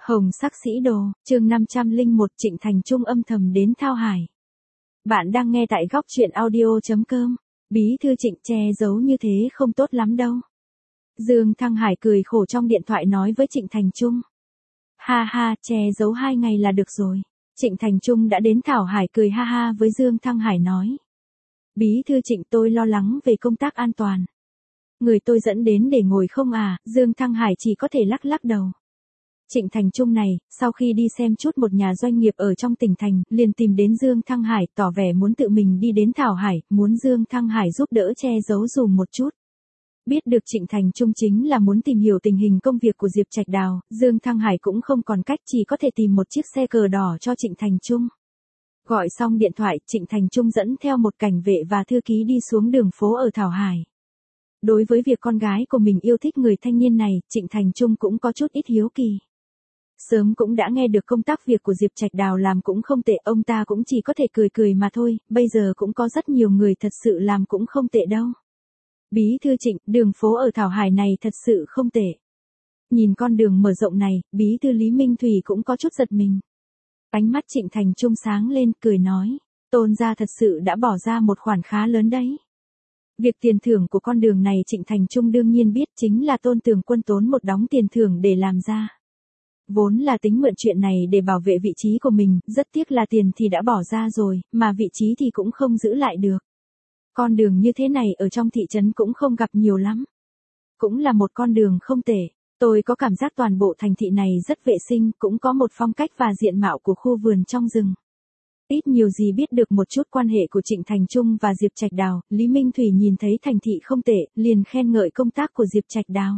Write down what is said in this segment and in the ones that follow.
Hồng sắc sĩ đồ, chương 501 Trịnh Thành Trung âm thầm đến Thao Hải. Bạn đang nghe tại góc truyện audio.com. Bí thư Trịnh che giấu như thế không tốt lắm đâu. Dương Thăng Hải cười khổ trong điện thoại nói với Trịnh Thành Trung. Ha ha, che giấu 2 ngày là được rồi. Trịnh Thành Trung đã đến Thảo Hải cười ha ha với Dương Thăng Hải nói. Bí thư Trịnh, tôi lo lắng về công tác an toàn. Người tôi dẫn đến để ngồi không à? Dương Thăng Hải chỉ có thể lắc lắc đầu. Trịnh Thành Trung này, sau khi đi xem chút một nhà doanh nghiệp ở trong tỉnh thành, liền tìm đến Dương Thăng Hải, tỏ vẻ muốn tự mình đi đến Thảo Hải, muốn Dương Thăng Hải giúp đỡ che giấu dùm một chút. Biết được Trịnh Thành Trung chính là muốn tìm hiểu tình hình công việc của Diệp Trạch Đào, Dương Thăng Hải cũng không còn cách, chỉ có thể tìm một chiếc xe cờ đỏ cho Trịnh Thành Trung. Gọi xong điện thoại, Trịnh Thành Trung dẫn theo một cảnh vệ và thư ký đi xuống đường phố ở Thảo Hải. Đối với việc con gái của mình yêu thích người thanh niên này, Trịnh Thành Trung cũng có chút ít hiếu kỳ. Sớm cũng đã nghe được công tác việc của Diệp Trạch Đào làm cũng không tệ, ông ta cũng chỉ có thể cười cười mà thôi, bây giờ cũng có rất nhiều người thật sự làm cũng không tệ đâu. Bí thư Trịnh, đường phố ở Thảo Hải này thật sự không tệ. Nhìn con đường mở rộng này, bí thư Lý Minh Thủy cũng có chút giật mình. Ánh mắt Trịnh Thành Trung sáng lên, cười nói, Tôn gia thật sự đã bỏ ra một khoản khá lớn đấy. Việc tiền thưởng của con đường này Trịnh Thành Trung đương nhiên biết, chính là Tôn Tường Quân tốn một đống tiền thưởng để làm ra. Vốn là tính mượn chuyện này để bảo vệ vị trí của mình, rất tiếc là tiền thì đã bỏ ra rồi, mà vị trí thì cũng không giữ lại được. Con đường như thế này ở trong thị trấn cũng không gặp nhiều lắm. Cũng là một con đường không tệ. Tôi có cảm giác toàn bộ thành thị này rất vệ sinh, cũng có một phong cách và diện mạo của khu vườn trong rừng. Ít nhiều gì biết được một chút quan hệ của Trịnh Thành Trung và Diệp Trạch Đào, Lý Minh Thủy nhìn thấy thành thị không tệ, liền khen ngợi công tác của Diệp Trạch Đào.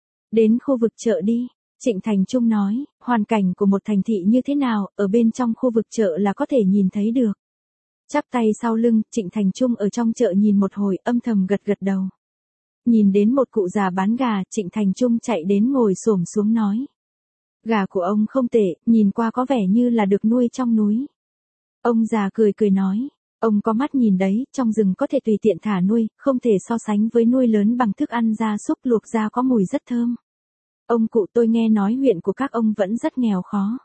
Đến khu vực chợ đi. Trịnh Thành Trung nói, hoàn cảnh của một thành thị như thế nào, ở bên trong khu vực chợ là có thể nhìn thấy được. Chắp tay sau lưng, Trịnh Thành Trung ở trong chợ nhìn một hồi, âm thầm gật gật đầu. Nhìn đến một cụ già bán gà, Trịnh Thành Trung chạy đến ngồi xổm xuống nói. Gà của ông không tệ, nhìn qua có vẻ như là được nuôi trong núi. Ông già cười cười nói, ông có mắt nhìn đấy, trong rừng có thể tùy tiện thả nuôi, không thể so sánh với nuôi lớn bằng thức ăn gia súc luộc ra có mùi rất thơm. Ông cụ, tôi nghe nói huyện của các ông vẫn rất nghèo khó.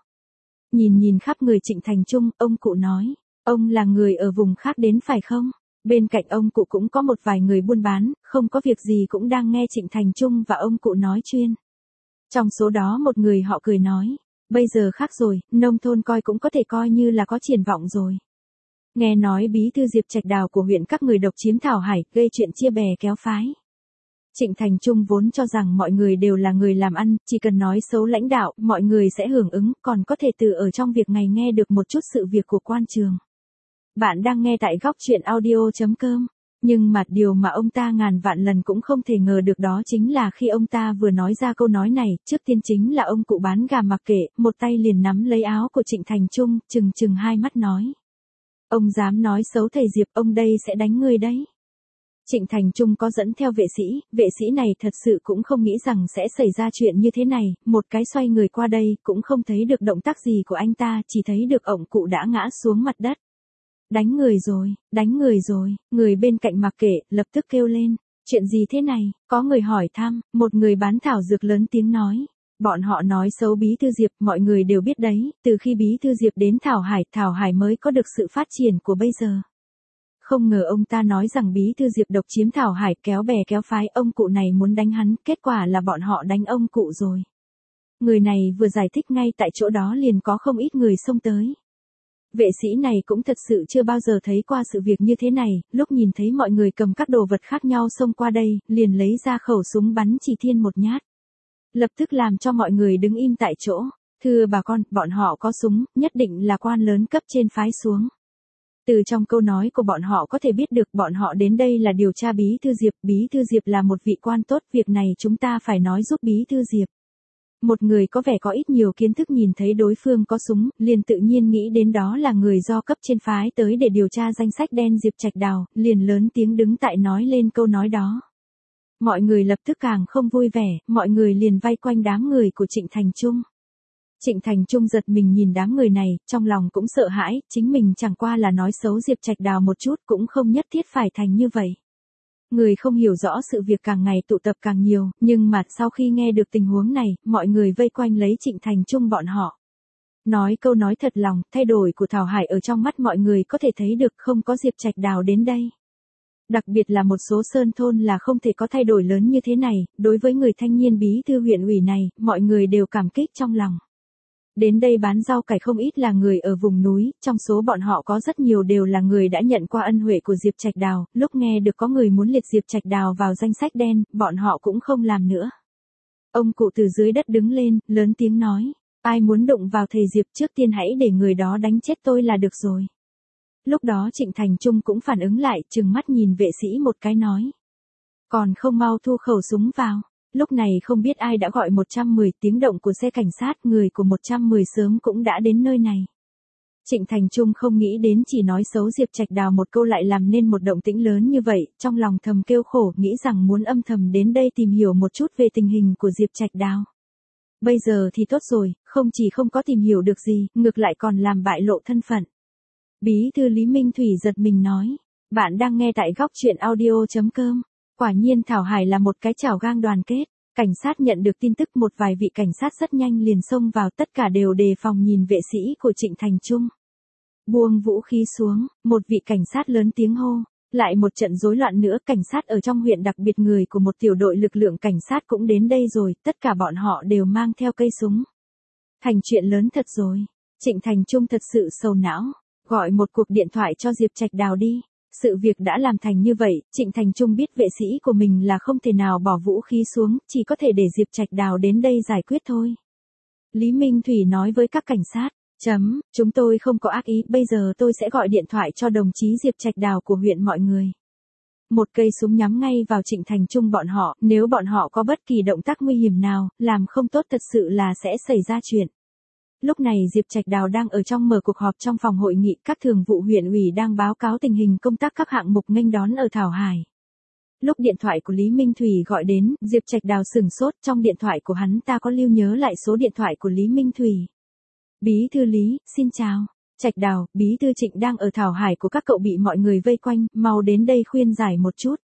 Nhìn khắp người Trịnh Thành Trung, ông cụ nói, ông là người ở vùng khác đến phải không? Bên cạnh ông cụ cũng có một vài người buôn bán, không có việc gì cũng đang nghe Trịnh Thành Trung và ông cụ nói chuyên. Trong số đó một người họ cười nói, bây giờ khác rồi, nông thôn coi cũng có thể coi như là có triển vọng rồi. Nghe nói bí thư Diệp Trạch Đào của huyện các người độc chiếm Thảo Hải, gây chuyện chia bè kéo phái. Trịnh Thành Trung vốn cho rằng mọi người đều là người làm ăn, chỉ cần nói xấu lãnh đạo, mọi người sẽ hưởng ứng, còn có thể từ ở trong việc ngày nghe được một chút sự việc của quan trường. Bạn đang nghe tại góc truyện audio.com. Nhưng mà điều mà ông ta ngàn vạn lần cũng không thể ngờ được đó chính là khi ông ta vừa nói ra câu nói này, trước tiên chính là ông cụ bán gà mặc kệ, một tay liền nắm lấy áo của Trịnh Thành Trung, trừng hai mắt nói. Ông dám nói xấu thầy Diệp, ông đây sẽ đánh người đấy. Trịnh Thành Trung có dẫn theo vệ sĩ này thật sự cũng không nghĩ rằng sẽ xảy ra chuyện như thế này, một cái xoay người qua đây, cũng không thấy được động tác gì của anh ta, chỉ thấy được ông cụ đã ngã xuống mặt đất. Đánh người rồi, người bên cạnh mặc kệ, lập tức kêu lên, chuyện gì thế này, có người hỏi thăm, một người bán thảo dược lớn tiếng nói. Bọn họ nói xấu bí thư Diệp, mọi người đều biết đấy, từ khi bí thư Diệp đến Thảo Hải mới có được sự phát triển của bây giờ. Không ngờ ông ta nói rằng bí thư Diệp độc chiếm Thảo Hải, kéo bè kéo phái, ông cụ này muốn đánh hắn, kết quả là bọn họ đánh ông cụ rồi. Người này vừa giải thích ngay tại chỗ đó liền có không ít người xông tới. Vệ sĩ này cũng thật sự chưa bao giờ thấy qua sự việc như thế này, lúc nhìn thấy mọi người cầm các đồ vật khác nhau xông qua đây, liền lấy ra khẩu súng bắn chỉ thiên một nhát. Lập tức làm cho mọi người đứng im tại chỗ. Thưa bà con, bọn họ có súng, nhất định là quan lớn cấp trên phái xuống. Từ trong câu nói của bọn họ có thể biết được bọn họ đến đây là điều tra bí thư Diệp là một vị quan tốt, việc này chúng ta phải nói giúp bí thư Diệp. Một người có vẻ có ít nhiều kiến thức nhìn thấy đối phương có súng, liền tự nhiên nghĩ đến đó là người do cấp trên phái tới để điều tra danh sách đen Diệp Trạch Đào, liền lớn tiếng đứng tại nói lên câu nói đó. Mọi người lập tức càng không vui vẻ, mọi người liền vây quanh đám người của Trịnh Thành Trung. Trịnh Thành Trung giật mình nhìn đám người này, trong lòng cũng sợ hãi, chính mình chẳng qua là nói xấu Diệp Trạch Đào một chút, cũng không nhất thiết phải thành như vậy. Người không hiểu rõ sự việc càng ngày tụ tập càng nhiều, nhưng mà sau khi nghe được tình huống này, mọi người vây quanh lấy Trịnh Thành Trung bọn họ. Nói câu nói thật lòng, thay đổi của Thảo Hải ở trong mắt mọi người có thể thấy được không có Diệp Trạch Đào đến đây. Đặc biệt là một số sơn thôn là không thể có thay đổi lớn như thế này, đối với người thanh niên bí thư huyện ủy này, mọi người đều cảm kích trong lòng. Đến đây bán rau cải không ít là người ở vùng núi, trong số bọn họ có rất nhiều đều là người đã nhận qua ân huệ của Diệp Trạch Đào, lúc nghe được có người muốn liệt Diệp Trạch Đào vào danh sách đen, bọn họ cũng không làm nữa. Ông cụ từ dưới đất đứng lên, lớn tiếng nói, ai muốn đụng vào thầy Diệp trước tiên hãy để người đó đánh chết tôi là được rồi. Lúc đó Trịnh Thành Trung cũng phản ứng lại, trừng mắt nhìn vệ sĩ một cái nói. Còn không mau thu khẩu súng vào. Lúc này không biết ai đã gọi 110, tiếng động của xe cảnh sát, người của 110 sớm cũng đã đến nơi này. Trịnh Thành Trung không nghĩ đến chỉ nói xấu Diệp Trạch Đào một câu lại làm nên một động tĩnh lớn như vậy, trong lòng thầm kêu khổ, nghĩ rằng muốn âm thầm đến đây tìm hiểu một chút về tình hình của Diệp Trạch Đào. Bây giờ thì tốt rồi, không chỉ không có tìm hiểu được gì, ngược lại còn làm bại lộ thân phận. Bí thư Lý Minh Thủy giật mình nói, bạn đang nghe tại góc truyện audio.com. Quả nhiên Thảo Hải là một cái chảo gang đoàn kết. Cảnh sát nhận được tin tức, một vài vị cảnh sát rất nhanh liền xông vào, tất cả đều đề phòng nhìn vệ sĩ của Trịnh Thành Trung. Buông vũ khí xuống, một vị cảnh sát lớn tiếng hô. Lại một trận rối loạn nữa, cảnh sát ở trong huyện, đặc biệt người của một tiểu đội lực lượng cảnh sát cũng đến đây rồi, tất cả bọn họ đều mang theo cây súng. Thành chuyện lớn thật rồi. Trịnh Thành Trung thật sự sầu não. Gọi một cuộc điện thoại cho Diệp Trạch Đào đi. Sự việc đã làm thành như vậy, Trịnh Thành Trung biết vệ sĩ của mình là không thể nào bỏ vũ khí xuống, chỉ có thể để Diệp Trạch Đào đến đây giải quyết thôi. Lý Minh Thủy nói với các cảnh sát, chúng tôi không có ác ý, bây giờ tôi sẽ gọi điện thoại cho đồng chí Diệp Trạch Đào của huyện mọi người. Một cây súng nhắm ngay vào Trịnh Thành Trung bọn họ, nếu bọn họ có bất kỳ động tác nguy hiểm nào, làm không tốt thật sự là sẽ xảy ra chuyện. Lúc này Diệp Trạch Đào đang ở trong mở cuộc họp trong phòng hội nghị, các thường vụ huyện ủy đang báo cáo tình hình công tác các hạng mục nghênh đón ở Thảo Hải. Lúc điện thoại của Lý Minh Thủy gọi đến, Diệp Trạch Đào sửng sốt, trong điện thoại của hắn ta có lưu nhớ lại số điện thoại của Lý Minh Thủy. Bí thư Lý, xin chào. Trạch Đào, bí thư Trịnh đang ở Thảo Hải của các cậu bị mọi người vây quanh, mau đến đây khuyên giải một chút.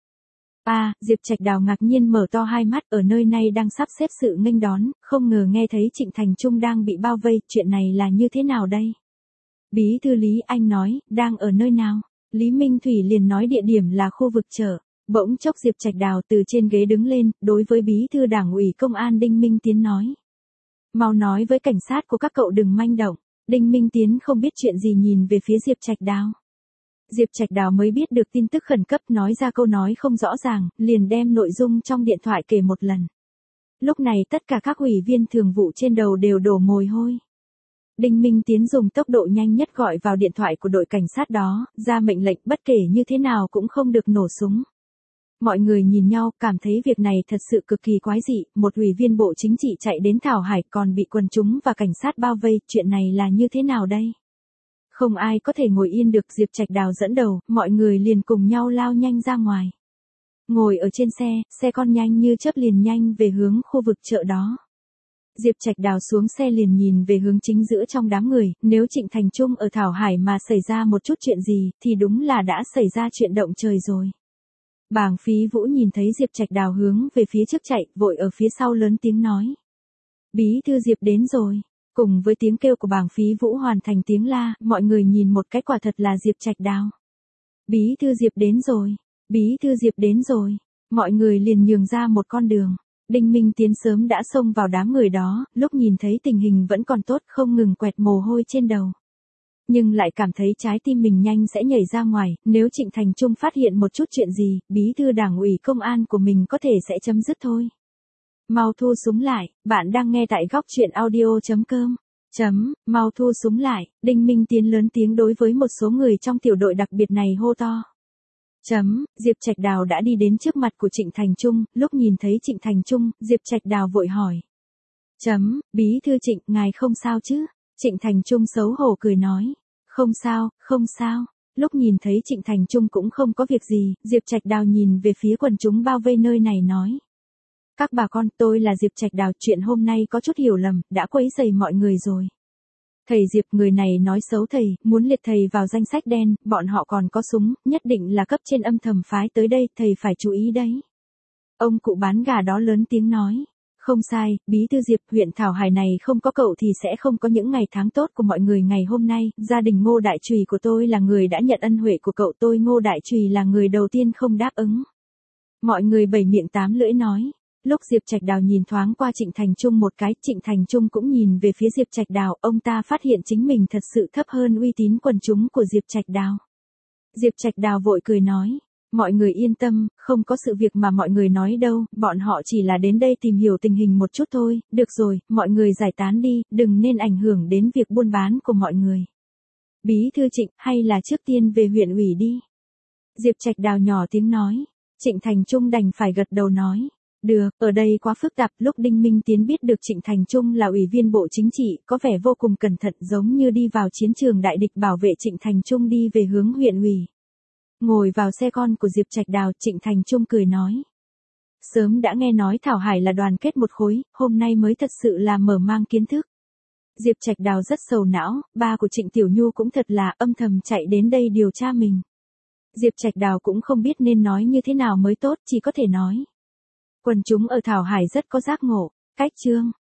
Diệp Trạch Đào ngạc nhiên mở to hai mắt, ở nơi này đang sắp xếp sự nghênh đón, không ngờ nghe thấy Trịnh Thành Trung đang bị bao vây, chuyện này là như thế nào đây? Bí thư Lý, anh nói, đang ở nơi nào? Lý Minh Thủy liền nói địa điểm là khu vực chợ. Bỗng chốc Diệp Trạch Đào từ trên ghế đứng lên, đối với bí thư Đảng ủy Công an Đinh Minh Tiến nói. Mau nói với cảnh sát của các cậu đừng manh động. Đinh Minh Tiến không biết chuyện gì nhìn về phía Diệp Trạch Đào. Diệp Trạch Đào mới biết được tin tức khẩn cấp, nói ra câu nói không rõ ràng, liền đem nội dung trong điện thoại kể một lần. Lúc này tất cả các ủy viên thường vụ trên đầu đều đổ mồ hôi. Đinh Minh Tiến dùng tốc độ nhanh nhất gọi vào điện thoại của đội cảnh sát đó, ra mệnh lệnh bất kể như thế nào cũng không được nổ súng. Mọi người nhìn nhau, cảm thấy việc này thật sự cực kỳ quái dị, một ủy viên bộ chính trị chạy đến Thảo Hải còn bị quần chúng và cảnh sát bao vây, chuyện này là như thế nào đây? Không ai có thể ngồi yên được, Diệp Trạch Đào dẫn đầu, mọi người liền cùng nhau lao nhanh ra ngoài. Ngồi ở trên xe con nhanh như chớp liền nhanh về hướng khu vực chợ đó. Diệp Trạch Đào xuống xe liền nhìn về hướng chính giữa trong đám người, nếu Trịnh Thành Trung ở Thảo Hải mà xảy ra một chút chuyện gì, thì đúng là đã xảy ra chuyện động trời rồi. Bàng Phí Vũ nhìn thấy Diệp Trạch Đào hướng về phía trước chạy, vội ở phía sau lớn tiếng nói. Bí thư Diệp đến rồi. Cùng với tiếng kêu của Bàng Phí Vũ hoàn thành tiếng la, mọi người nhìn một cái, quả thật là Diệp Trạch Đào. Bí thư Diệp đến rồi. Bí thư Diệp đến rồi. Mọi người liền nhường ra một con đường. Đinh Minh Tiến sớm đã xông vào đám người đó, lúc nhìn thấy tình hình vẫn còn tốt, không ngừng quẹt mồ hôi trên đầu. Nhưng lại cảm thấy trái tim mình nhanh sẽ nhảy ra ngoài, nếu Trịnh Thành Trung phát hiện một chút chuyện gì, bí thư Đảng ủy Công an của mình có thể sẽ chấm dứt thôi. Mau thu súng lại, bạn đang nghe tại góc truyện audio.com. Mau thu súng lại, Đinh Minh Tiến lớn tiếng đối với một số người trong tiểu đội đặc biệt này hô to. Diệp Trạch Đào đã đi đến trước mặt của Trịnh Thành Trung, lúc nhìn thấy Trịnh Thành Trung, Diệp Trạch Đào vội hỏi. Bí thư Trịnh, ngài không sao chứ? Trịnh Thành Trung xấu hổ cười nói. Không sao, không sao. Lúc nhìn thấy Trịnh Thành Trung cũng không có việc gì, Diệp Trạch Đào nhìn về phía quần chúng bao vây nơi này nói. Các bà con, tôi là Diệp Trạch Đào, chuyện hôm nay có chút hiểu lầm, đã quấy rầy mọi người rồi. Thầy Diệp, người này nói xấu thầy, muốn liệt thầy vào danh sách đen, bọn họ còn có súng, nhất định là cấp trên âm thầm phái tới đây, thầy phải chú ý đấy. Ông cụ bán gà đó lớn tiếng nói. Không sai, bí thư Diệp, huyện Thảo Hải này không có cậu thì sẽ không có những ngày tháng tốt của mọi người ngày hôm nay, gia đình Ngô Đại Trùy của tôi là người đã nhận ân huệ của cậu, tôi Ngô Đại Trùy là người đầu tiên không đáp ứng. Mọi người bảy miệng tám lưỡi nói. Lúc Diệp Trạch Đào nhìn thoáng qua Trịnh Thành Trung một cái, Trịnh Thành Trung cũng nhìn về phía Diệp Trạch Đào, ông ta phát hiện chính mình thật sự thấp hơn uy tín quần chúng của Diệp Trạch Đào. Diệp Trạch Đào vội cười nói, mọi người yên tâm, không có sự việc mà mọi người nói đâu, bọn họ chỉ là đến đây tìm hiểu tình hình một chút thôi, được rồi, mọi người giải tán đi, đừng nên ảnh hưởng đến việc buôn bán của mọi người. Bí thư Trịnh, hay là trước tiên về huyện ủy đi. Diệp Trạch Đào nhỏ tiếng nói, Trịnh Thành Trung đành phải gật đầu nói. Được, ở đây quá phức tạp, lúc Đinh Minh Tiến biết được Trịnh Thành Trung là ủy viên Bộ Chính trị, có vẻ vô cùng cẩn thận giống như đi vào chiến trường đại địch bảo vệ Trịnh Thành Trung đi về hướng huyện ủy. Ngồi vào xe con của Diệp Trạch Đào, Trịnh Thành Trung cười nói. Sớm đã nghe nói Thảo Hải là đoàn kết một khối, hôm nay mới thật sự là mở mang kiến thức. Diệp Trạch Đào rất sầu não, ba của Trịnh Tiểu Nhu cũng thật là âm thầm chạy đến đây điều tra mình. Diệp Trạch Đào cũng không biết nên nói như thế nào mới tốt, chỉ có thể nói. Quần chúng ở Thảo Hải rất có giác ngộ, cách chương.